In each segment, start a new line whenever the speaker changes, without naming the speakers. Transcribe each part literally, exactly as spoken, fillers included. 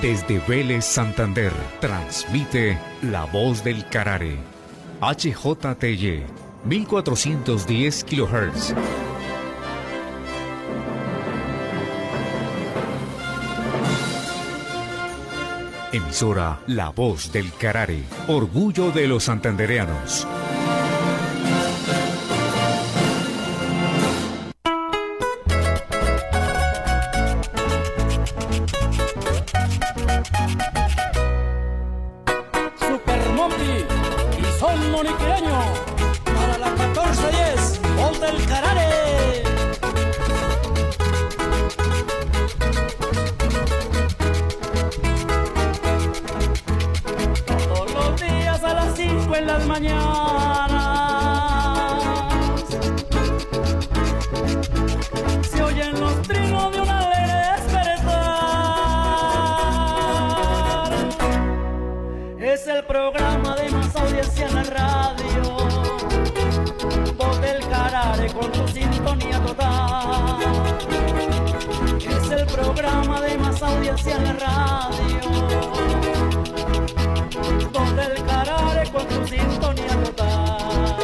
Desde Vélez, Santander, transmite La Voz del Carare. H J T Y, mil cuatrocientos diez kilohertz. Emisora La Voz del Carare, orgullo de los santandereanos.
Super Monty y son moniqueño para la catorce diez, Voz del Carare. En las mañanas se oyen los trinos de un alegre despertar. Es el programa de más audiencia en la radio, Voz del Carare con tu sintonía total. Es el programa de más audiencia en la radio, Voz del Carare con tu sintonía total.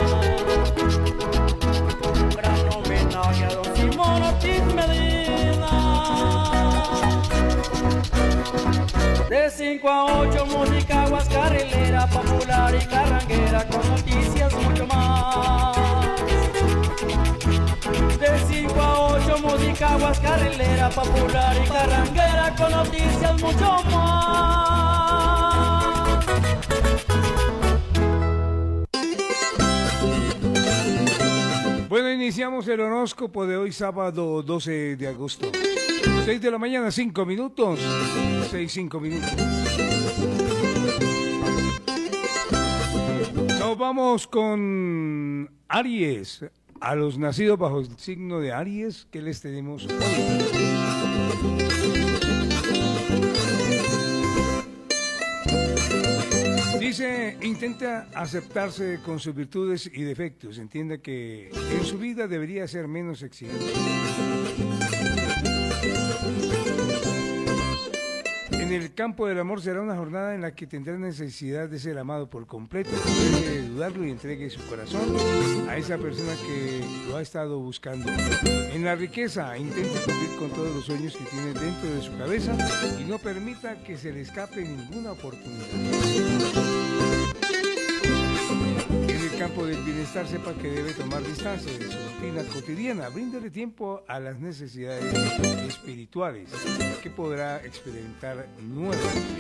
Un gran homenaje a don Simón Ortiz Medina. De cinco a ocho, música guascarrilera, popular y carranguera, con noticias mucho más. De cinco a ocho, música guascarrilera, popular y carranguera, con noticias mucho más.
Bueno, iniciamos el horóscopo de hoy, sábado doce de agosto. seis de la mañana, cinco minutos. seis, cinco minutos. Nos vamos con Aries. A los nacidos bajo el signo de Aries, ¿qué les tenemos hoy? Dice, intenta aceptarse con sus virtudes y defectos. Entienda que en su vida debería ser menos exigente. En el campo del amor será una jornada en la que tendrá necesidad de ser amado por completo. Deje de dudarlo y entregue su corazón a esa persona que lo ha estado buscando. En la riqueza, intente cumplir con todos los sueños que tiene dentro de su cabeza y no permita que se le escape ninguna oportunidad. En el campo del bienestar, sepa que debe tomar distancia de su rutina cotidiana. Bríndele tiempo a las necesidades espirituales que podrá experimentar nuevamente.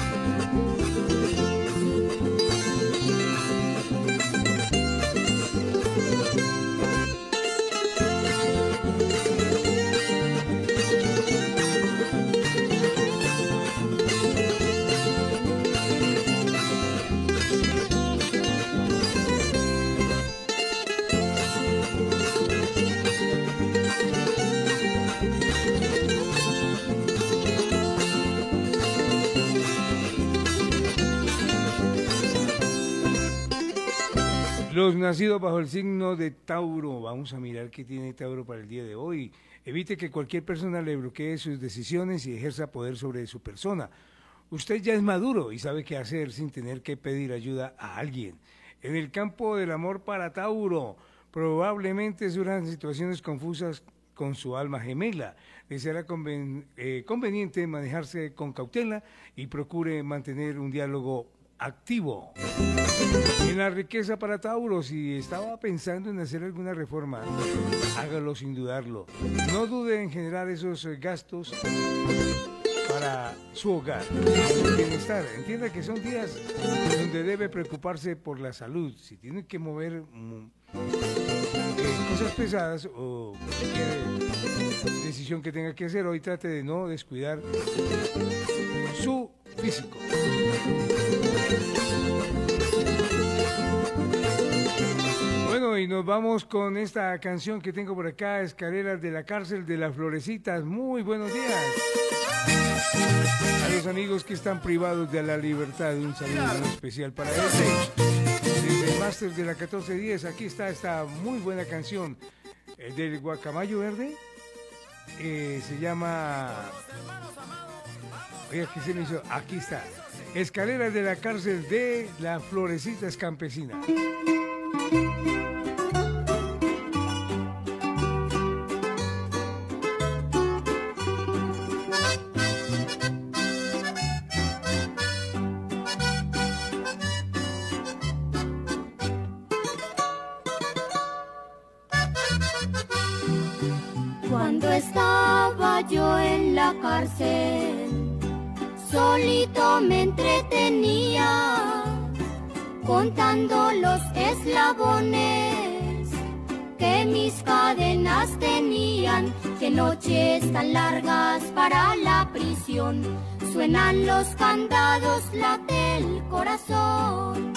Los nacidos bajo el signo de Tauro, vamos a mirar qué tiene Tauro para el día de hoy. Evite que cualquier persona le bloquee sus decisiones y ejerza poder sobre su persona. Usted ya es maduro y sabe qué hacer sin tener que pedir ayuda a alguien. En el campo del amor para Tauro, probablemente surjan situaciones confusas con su alma gemela. Le será conven, eh, conveniente manejarse con cautela y procure mantener un diálogo activo. En la riqueza para Tauro, si estaba pensando en hacer alguna reforma, hágalo sin dudarlo. No dude en generar esos gastos para su hogar, su bienestar. Entienda que son días donde debe preocuparse por la salud. Si tiene que mover mm, eh, cosas pesadas o cualquier decisión que tenga que hacer hoy, trate de no descuidar su físico. Bueno, y nos vamos con esta canción que tengo por acá, Escaleras de la Cárcel de las Florecitas. Muy buenos días a los amigos que están privados de la libertad. Un saludo muy especial para ellos. Desde el máster de la catorce diez, aquí está esta muy buena canción eh, del Guacamayo Verde. Eh, se llama Oiga, ¿qué se me hizo? Aquí está. Escaleras de la cárcel de las Florecitas Campesinas.
Cuando estaba yo en la cárcel, solito me entretenía, contando los eslabones que mis cadenas tenían. Qué noches tan largas para la prisión, suenan los candados, late el corazón.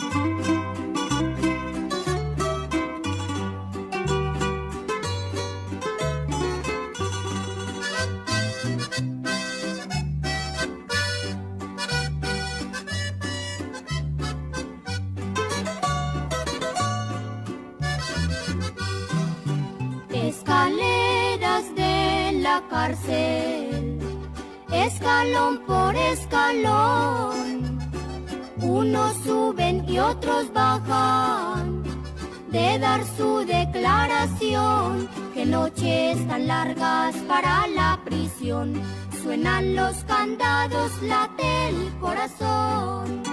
Escaleras de la cárcel, escalón por escalón, unos suben y otros bajan, de dar su declaración. Qué noches tan largas para la prisión, suenan los candados, late el corazón.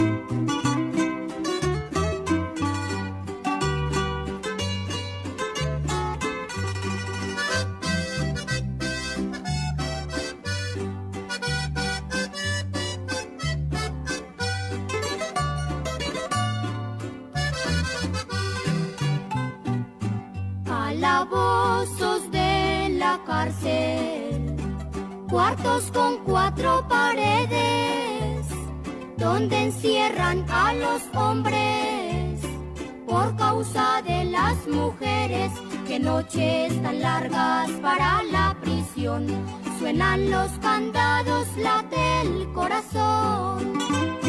Calabozos de la cárcel, cuartos con cuatro paredes, donde encierran a los hombres por causa de las mujeres. Qué noches tan largas para la prisión, suenan los candados, late el corazón.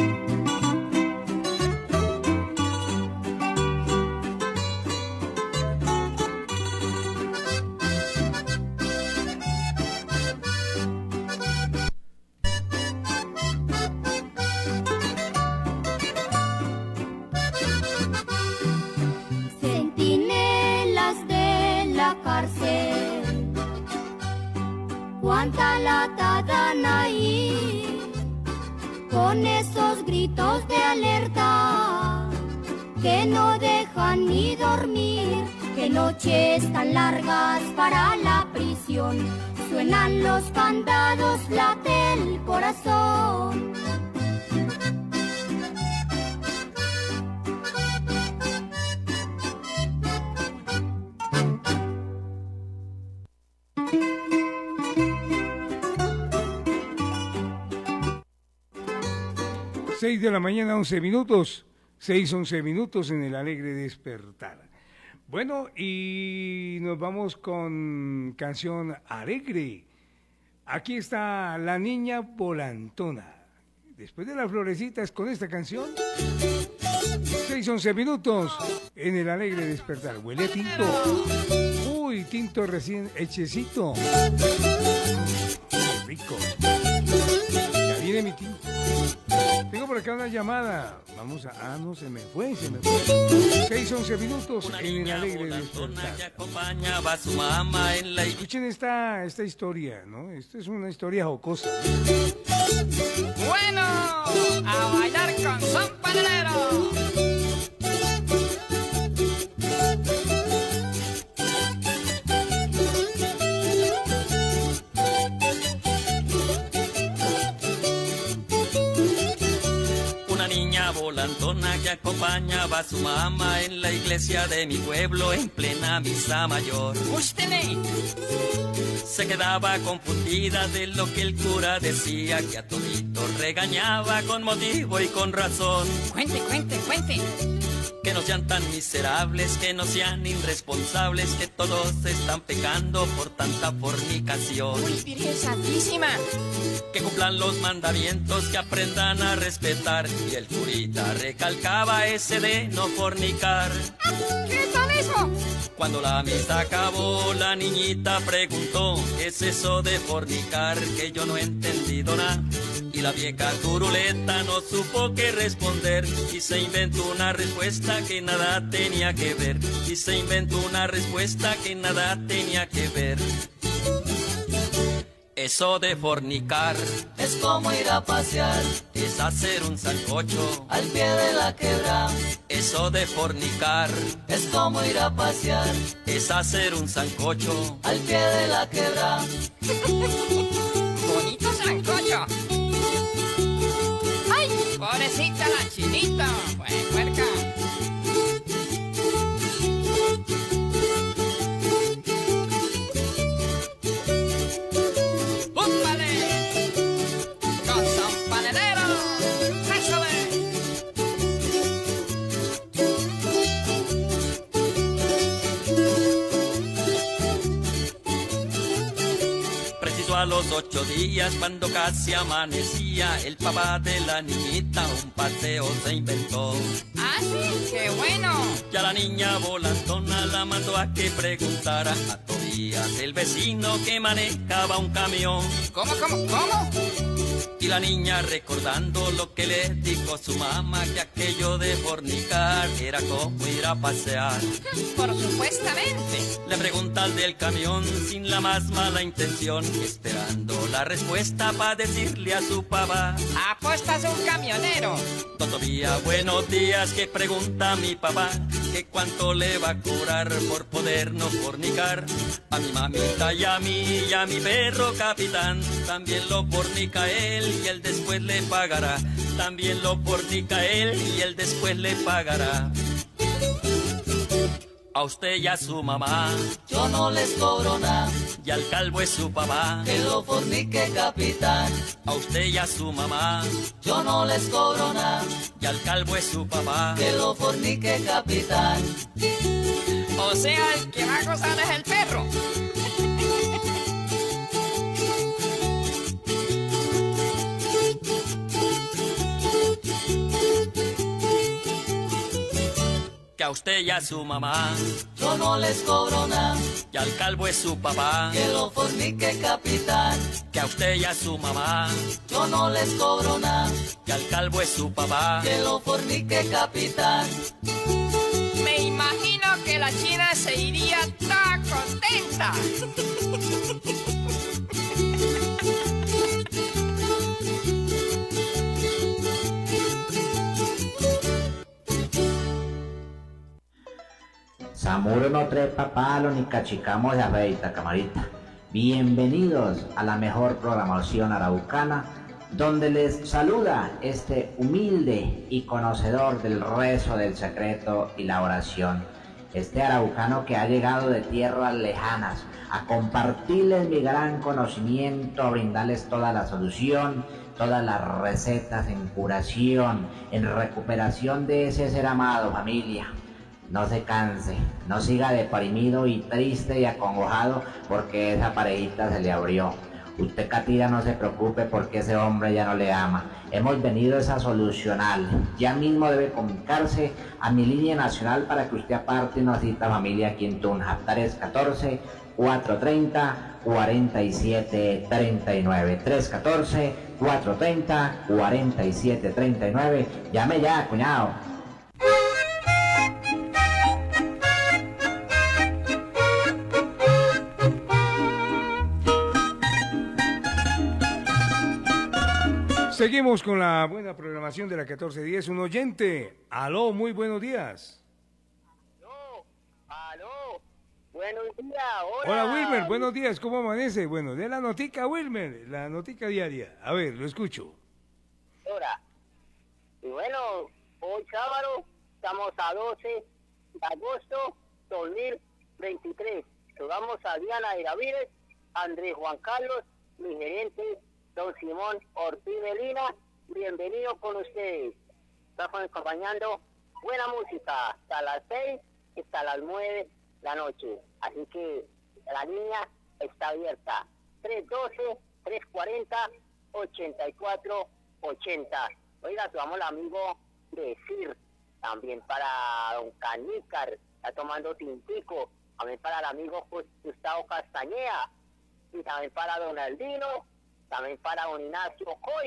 Cuánta lata dan ahí, con esos gritos de alerta que no dejan ni dormir. Qué noches tan largas para la prisión, suenan los candados, late el corazón.
seis de la mañana, once minutos, seis, once minutos en el alegre despertar. Bueno, y nos vamos con canción alegre. Aquí está La Niña Volantona. Después de las florecitas con esta canción, seis, once minutos en el alegre despertar. Huele a tinto. Uy, tinto recién hechecito. Qué rico. Ya viene mi tinto. Tengo por acá una llamada. Vamos a... Ah, no, se me fue, se me fue. seis, once minutos en el alegre despertar. Escuchen esta, esta historia, ¿no? Esta es una historia jocosa, ¿no?
Bueno, a bailar con son panadero.
Volantona que acompañaba a su mamá en la iglesia de mi pueblo en plena misa mayor.
¡Ústele!
Se quedaba confundida de lo que el cura decía, que a toditos regañaba con motivo y con razón.
Cuente, cuente, cuente.
Que no sean tan miserables, que no sean irresponsables, que todos están pecando por tanta fornicación.
¡Uy, Virgen Santísima!
Que cumplan los mandamientos, que aprendan a respetar. Y el curita recalcaba ese de no fornicar.
¿Qué tal eso?
Cuando la misa acabó, la niñita preguntó: ¿qué es eso de fornicar? Que yo no he entendido nada. Y la vieja turuleta no supo qué responder y se inventó una respuesta que nada tenía que ver. Y se inventó una respuesta que nada tenía que ver. Eso de fornicar
es como ir a pasear,
es hacer un sancocho
al pie de la quebrada.
Eso de fornicar
es como ir a pasear,
es hacer un sancocho
al pie de la quebrada.
Bonito sancocho. ¡Ay! Pobrecita la chinita, pues puerca.
A los ocho días, cuando casi amanecía, el papá de la niñita un paseo se inventó.
¡Ah, sí! ¡Qué bueno!
Ya la niña volandona la mandó a que preguntara a Tobías, el vecino que manejaba un camión.
¿Cómo, cómo, cómo?
Y la niña recordando lo que le dijo su mamá, que aquello de fornicar era como ir a pasear.
Por supuestamente.
Le pregunta al del camión sin la más mala intención, esperando la respuesta para decirle a su papá.
Apuestas un camionero.
Don Tobías, buenos días, que pregunta mi papá, que cuánto le va a cobrar por poder no fornicar. A mi mamita y a mí y a mi perro capitán, también lo fornica él y él después le pagará. También lo fornica él y él después le pagará. A usted y a su mamá
yo no les cobro nada,
y al calvo es su papá,
que lo fornique capitán.
A usted y a su mamá
yo no les cobro nada,
y al calvo es su papá,
que lo fornique capitán.
O sea, el que va a gozar es el perro.
que a usted y a su mamá
yo no les cobro nada,
y al calvo es su papá,
que lo fornique capitán.
que a usted y a su mamá
yo no les cobro nada,
y al calvo es su papá,
que lo fornique capitán.
Me imagino que la china se iría tan contenta.
Zamuro no trepa palo ni cachicamo de afeita, camarita. Bienvenidos a la mejor programación araucana, donde les saluda este humilde y conocedor del rezo del secreto y la oración. Este araucano que ha llegado de tierras lejanas a compartirles mi gran conocimiento, a brindarles toda la solución, todas las recetas en curación, en recuperación de ese ser amado, familia. No se canse, no siga deprimido y triste y acongojado porque esa parejita se le abrió. Usted, Catira, no se preocupe porque ese hombre ya no le ama. Hemos venido a solucionarle. Ya mismo debe comunicarse a mi línea nacional para que usted aparte una cita familia aquí en Tunja. tres uno cuatro, cuatro tres cero, cuatro siete tres nueve. tres uno cuatro, cuatro tres cero, cuatro siete tres nueve. Llame ya, cuñado.
Seguimos con la buena programación de la catorce diez. Un oyente. Aló, muy buenos días.
Aló, aló, buenos días, hola.
Hola, Wilmer, buenos días, ¿cómo amanece? Bueno, de la notica, Wilmer, la notica diaria. A ver, lo escucho.
Hola. Y bueno, hoy sábado, estamos a doce de agosto dos mil veintitrés. Saludamos a Diana Iravides, Andrés Juan Carlos, mi gerente, don Simón Ortiz Melina. Bienvenido con ustedes. Estamos acompañando buena música hasta las seis, hasta las nueve de la noche. Así que la línea está abierta. tres uno dos, tres cuatro cero, ocho cuatro ocho cero. Oiga, tomamos el amigo de Sir. También para don Canícar, está tomando tintico. También para el amigo Gustavo Castañeda. Y también para don Aldino. También para don Ignacio Coy,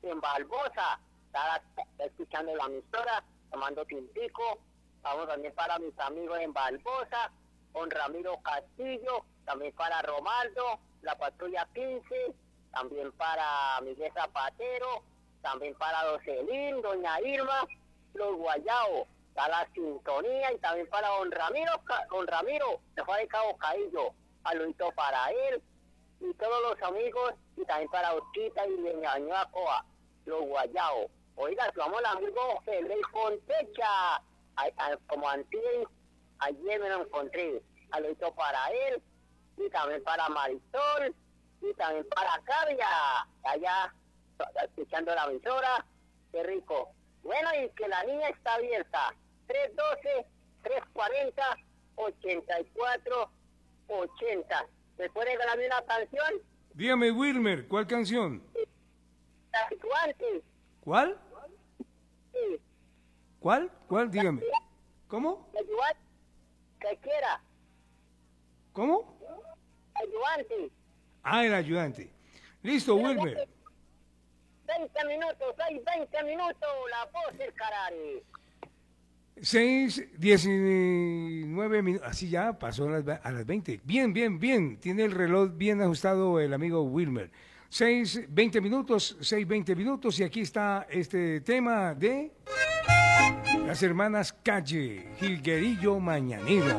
en Barbosa, está, está escuchando la emisora, tomando tintico. Vamos también para mis amigos en Barbosa, con Ramiro Castillo, también para Romaldo, la patrulla quince, también para Miguel Zapatero, también para Docelín, doña Irma, los Guayao, para la sintonía, y también para don Ramiro, don Ramiro, de Juan de Cabo Caillo, saludito para él, y todos los amigos, y también para Urquita y doña Ñuacoa, los Guayao. Oiga, vamos al amigo Félix Fontecha, a, a, como antes, ayer me lo encontré, saludito para él, y también para Marisol, y también para Cabia, allá escuchando la emisora, qué rico. Bueno, y que la niña está abierta, tres uno dos, tres cuatro cero, ocho cuatro ochenta. ¿Se puede ganarme una canción?
Dígame, Wilmer, ¿cuál canción?
La ayudante.
¿Cuál?
Sí.
¿Cuál? ¿Cuál? Dígame. ¿Cómo?
La ayudante, que quiera.
¿Cómo?
Ayudante.
Ah, el ayudante. Listo, Wilmer.
veinte minutos, hay veinte minutos, la voz del Carare.
seis, diecinueve minutos, así ya pasó a las, a las veinte. Bien, bien, bien, tiene el reloj bien ajustado el amigo Wilmer. seis, veinte minutos, seis, veinte minutos, y aquí está este tema de las hermanas Calle, Jilguerillo Mañanero.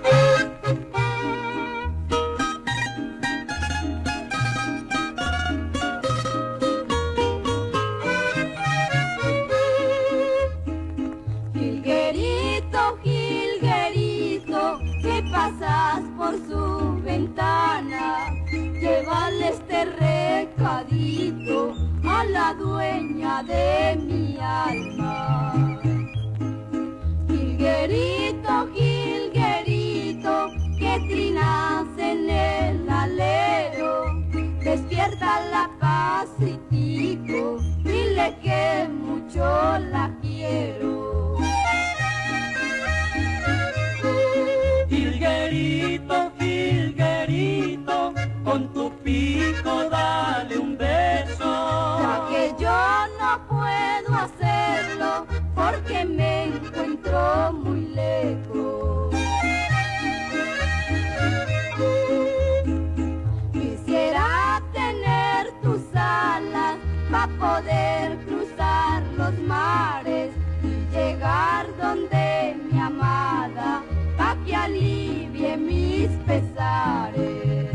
Pasas por su ventana, llévale este recadito a la dueña de mi alma. Jilguerito, jilguerito, que trinas en el alero, despierta la pasitico, dile que mucho la quiero.
Jilguerito, jilguerito, con tu pico dale un beso.
Ya que yo no puedo hacerlo porque me encuentro muy lejos. Quisiera tener tus alas para poder cruzar los mares y llegar donde mi amada, pa' que alivie mis pesares.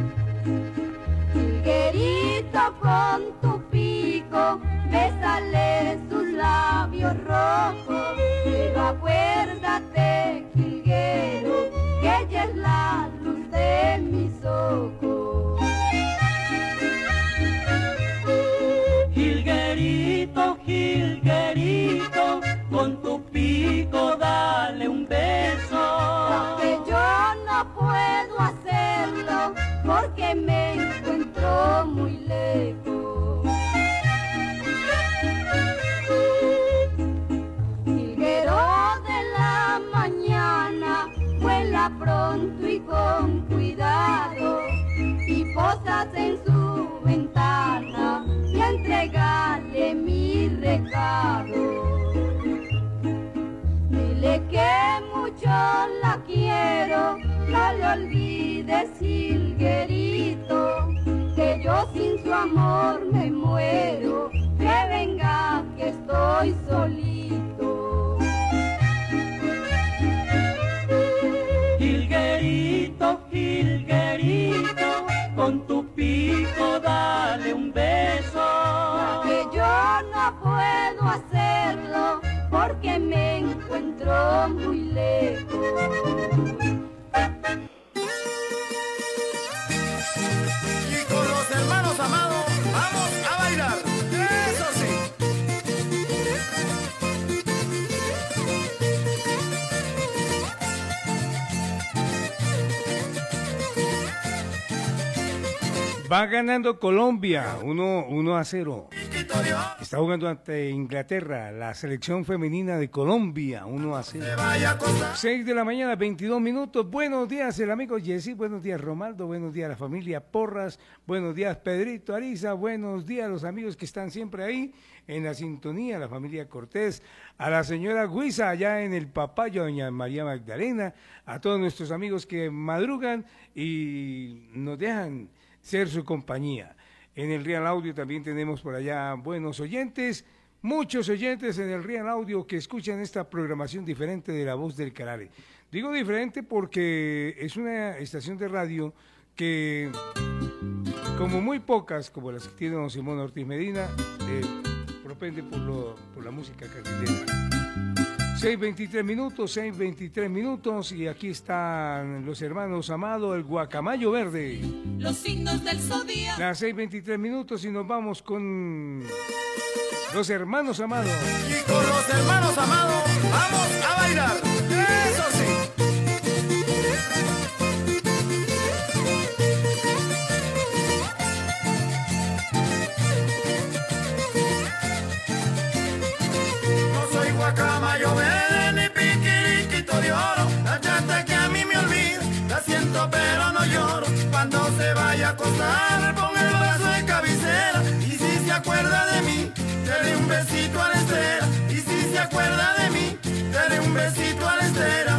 Jilguerito, con tu pico, bésale sus labios rojos, pero acuérdate, jilguero, que ella es la luz de mis ojos.
Jilguerito, jilguerito, con tu pico dale un beso.
Aunque yo no puedo hacerlo porque me encuentro muy lejos. Jilguero de la mañana, vuela pronto y con cuidado, y posas en su ventana y entregale mi recado. Dile que mucho la quiero, no le olvides, jilguerito, que yo sin su amor me muero, que venga que estoy solito.
Jilguerito, jilguerito, con tu pico dale un beso.
Que yo no puedo hacerlo porque me encuentro muy lejos.
Y con los hermanos amados vamos a bailar, eso sí.
Va ganando Colombia, uno, uno a cero. Está jugando ante Inglaterra, la selección femenina de Colombia, uno a cero. seis de la mañana, veintidós minutos. Buenos días, el amigo Jessy. Buenos días, Romaldo. Buenos días, la familia Porras. Buenos días, Pedrito Ariza. Buenos días, los amigos que están siempre ahí en la sintonía, la familia Cortés. A la señora Guisa, allá en el Papayo, doña María Magdalena. A todos nuestros amigos que madrugan y nos dejan ser su compañía. En el Real Audio también tenemos por allá buenos oyentes, muchos oyentes en el Real Audio que escuchan esta programación diferente de La Voz del Carare. Digo diferente porque es una estación de radio que, como muy pocas, como las que tiene don Simón Ortiz Medina, eh, propende por, lo, por la música carrilera. seis veintitrés minutos, seis veintitrés minutos, y aquí están los hermanos Amado, el Guacamayo Verde.
Los signos del zodiaco.
Las seis veintitrés minutos y nos vamos con los hermanos Amado.
Y con los hermanos Amado, vamos a bailar. Eso sí. Guacamayo verde ni piquiriquito de oro, la chata que a mí me olvida, la siento pero no lloro, cuando se vaya a acostar pon el brazo de cabecera, y si se acuerda de mí, dale un besito a la estera, y si se acuerda de mí, dale un besito a la estera.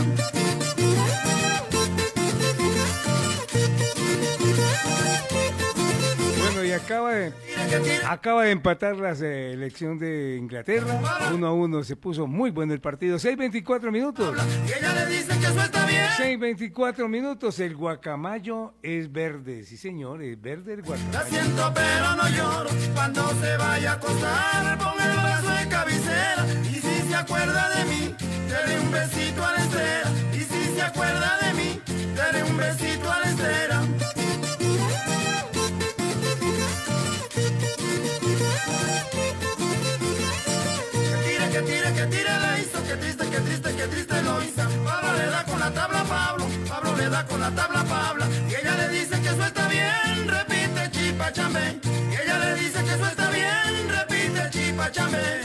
Bueno, y acaba de, acaba de empatar la selección de Inglaterra, uno a uno, se puso muy bueno el partido, seis veinticuatro minutos, seis veinticuatro minutos, el guacamayo es verde, sí señor, es verde el guacamayo.
La siento pero no lloro, cuando se vaya a acostar, pon el brazo de cabecera, y si se acuerda de mí, dale un besito a la estera, y si se acuerda de mí, dale un besito a la estera. Que tire, que tire la hizo, que triste, que triste, que triste lo hizo. Pablo le da con la tabla a Pablo, Pablo le da con la tabla a Pablo, y ella le dice que eso está bien, repite chipa chambe, y ella le dice que eso está bien, repite chipa chambe.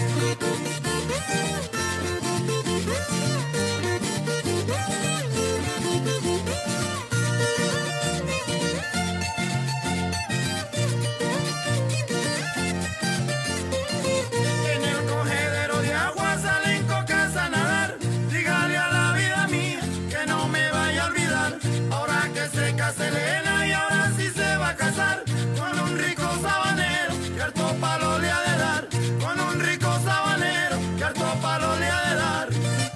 Selena y ahora sí se va a casar con un rico sabanero que harto palo le ha de dar, con un rico sabanero que harto palo le ha de dar.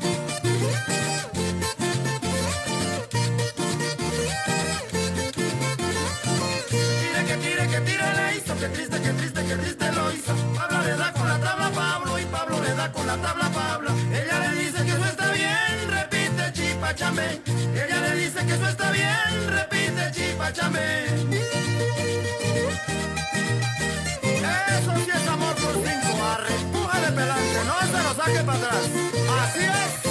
Tire que tire que tire le hizo, que triste, que triste, que triste lo hizo. Pablo le da con la tabla a Pablo y Pablo le da con la tabla a Pablo. Ella le dice que eso está bien, repite chipa chambe. Ella le dice que eso está bien, repite chipa chambe. Eso sí es amor por cinco, arre, empújale pelante, no se lo saque para atrás. Así es.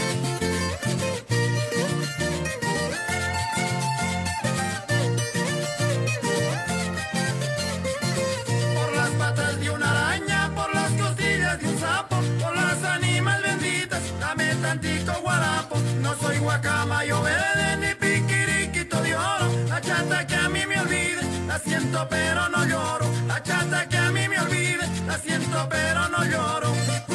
Por las patas de una araña, por las costillas de un sapo, por las ánimas benditas, dame tantito guarapo. No soy guacamayo verde ni piquiriquito de oro, la chata que a mí me olvide, la siento pero no lloro, la chata que a mí me olvide, la siento pero no lloro.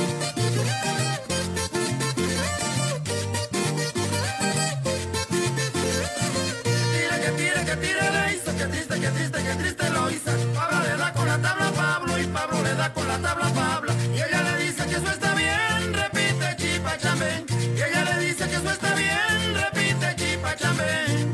Tire que tire que tire le hizo, que triste, que triste, que triste lo hizo. Pablo le da con la tabla a Pablo y Pablo le da con la tabla a Pablo, y ella le dice que eso está bien, repite chipa chambe, y ella le dice que eso está bien, repite chipa chambe.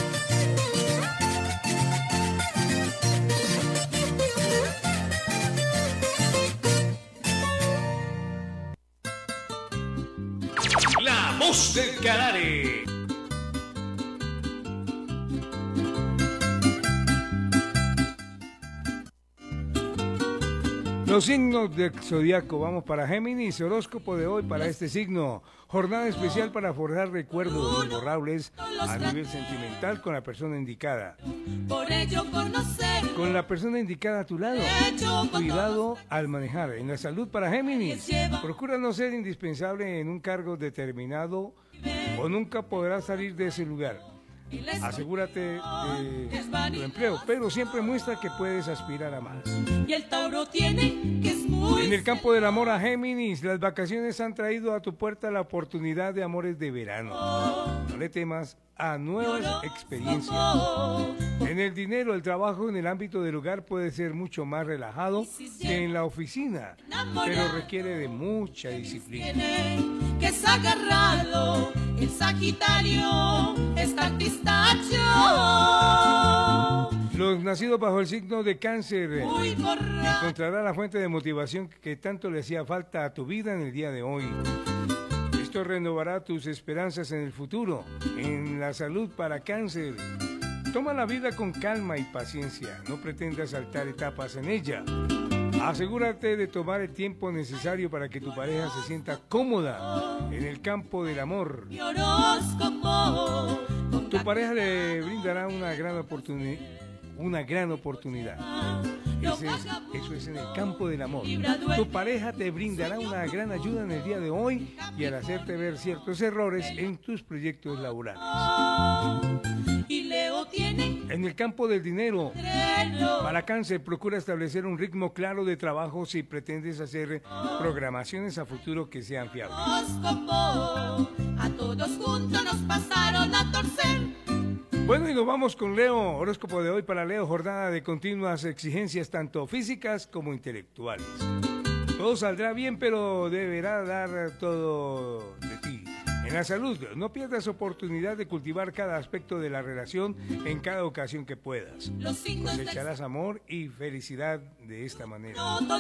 La Voz del Carare.
Los signos del zodiaco, vamos para Géminis, horóscopo de hoy para este signo. Jornada especial para forjar recuerdos imborrables a nivel sentimental con la persona indicada.
Por ello conocer.
Con la persona indicada a tu lado. Cuidado al manejar. En la salud para Géminis, procura no ser indispensable en un cargo determinado o nunca podrás salir de ese lugar. Asegúrate de tu empleo, pero siempre muestra que puedes aspirar a más.
Y el Tauro tiene que es muy...
En el campo del amor a Géminis, las vacaciones han traído a tu puerta la oportunidad de amores de verano. No le temas a nuevas experiencias. En el dinero, el trabajo en el ámbito del hogar puede ser mucho más relajado que en la oficina, pero requiere de mucha disciplina.
Que es agarrado, el Sagitario está pistacho.
Los nacidos bajo el signo de Cáncer encontrarán la fuente de motivación que tanto le hacía falta a tu vida en el día de hoy. Esto renovará tus esperanzas en el futuro. En la salud para Cáncer, toma la vida con calma y paciencia. No pretendas saltar etapas en ella. Asegúrate de tomar el tiempo necesario para que tu pareja se sienta cómoda en el campo del amor. Tu pareja le brindará una gran oportunidad. Una gran oportunidad. Ese es, eso es en el campo del amor. Tu pareja te brindará una gran ayuda en el día de hoy y al hacerte ver ciertos errores en tus proyectos laborales. En el campo del dinero, para Cáncer, procura establecer un ritmo claro de trabajo si pretendes hacer programaciones a futuro que sean fiables.
A todos juntos nos pasaron a torcer.
Bueno, y nos vamos con Leo, horóscopo de hoy para Leo, jornada de continuas exigencias tanto físicas como intelectuales. Todo saldrá bien, pero deberá dar todo de ti. En la salud, no pierdas oportunidad de cultivar cada aspecto de la relación en cada ocasión que puedas. Cosecharás amor y felicidad de esta manera.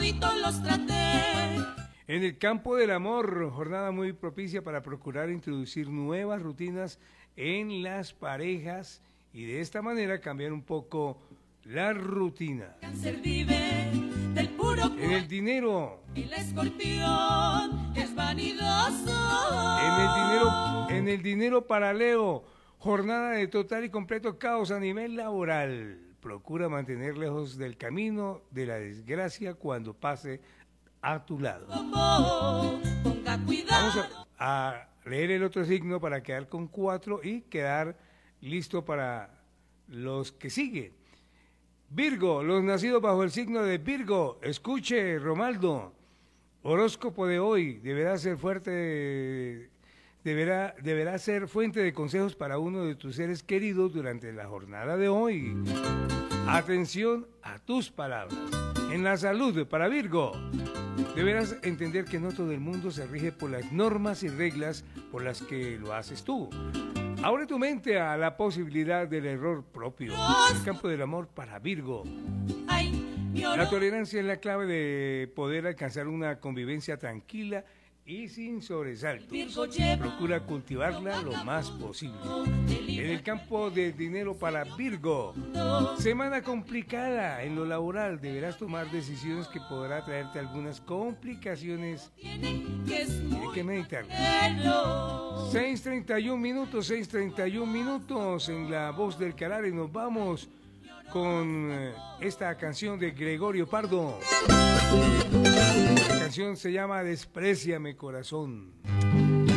En el campo del amor, jornada muy propicia para procurar introducir nuevas rutinas en las parejas y de esta manera cambiar un poco la rutina.
Del puro
en el dinero,
el escorpión es vanidoso.
En el dinero, en el dinero para Leo, jornada de total y completo caos a nivel laboral. Procura mantener lejos del camino de la desgracia cuando pase a tu lado.
Ponga cuidado.
Vamos a, a leer el otro signo para quedar con cuatro y quedar listo para los que siguen. Virgo, los nacidos bajo el signo de Virgo, escuche, Romaldo, horóscopo de hoy, deberá ser fuerte, deberá, deberá ser fuente de consejos para uno de tus seres queridos durante la jornada de hoy. Atención a tus palabras. En la salud, para Virgo, deberás entender que no todo el mundo se rige por las normas y reglas por las que lo haces tú. Abre tu mente a la posibilidad del error propio. En el campo del amor para Virgo. La tolerancia es la clave de poder alcanzar una convivencia tranquila y sin sobresaltos. Procura cultivarla lo más posible. En el campo del dinero para Virgo, semana complicada en lo laboral. Deberás tomar decisiones que podrá traerte algunas complicaciones. Hay que meditar. seis treinta y un minutos, seis treinta y un minutos en La Voz del Carare. Nos vamos con esta canción de Gregorio Pardo. La canción se llama Despréciame, corazón.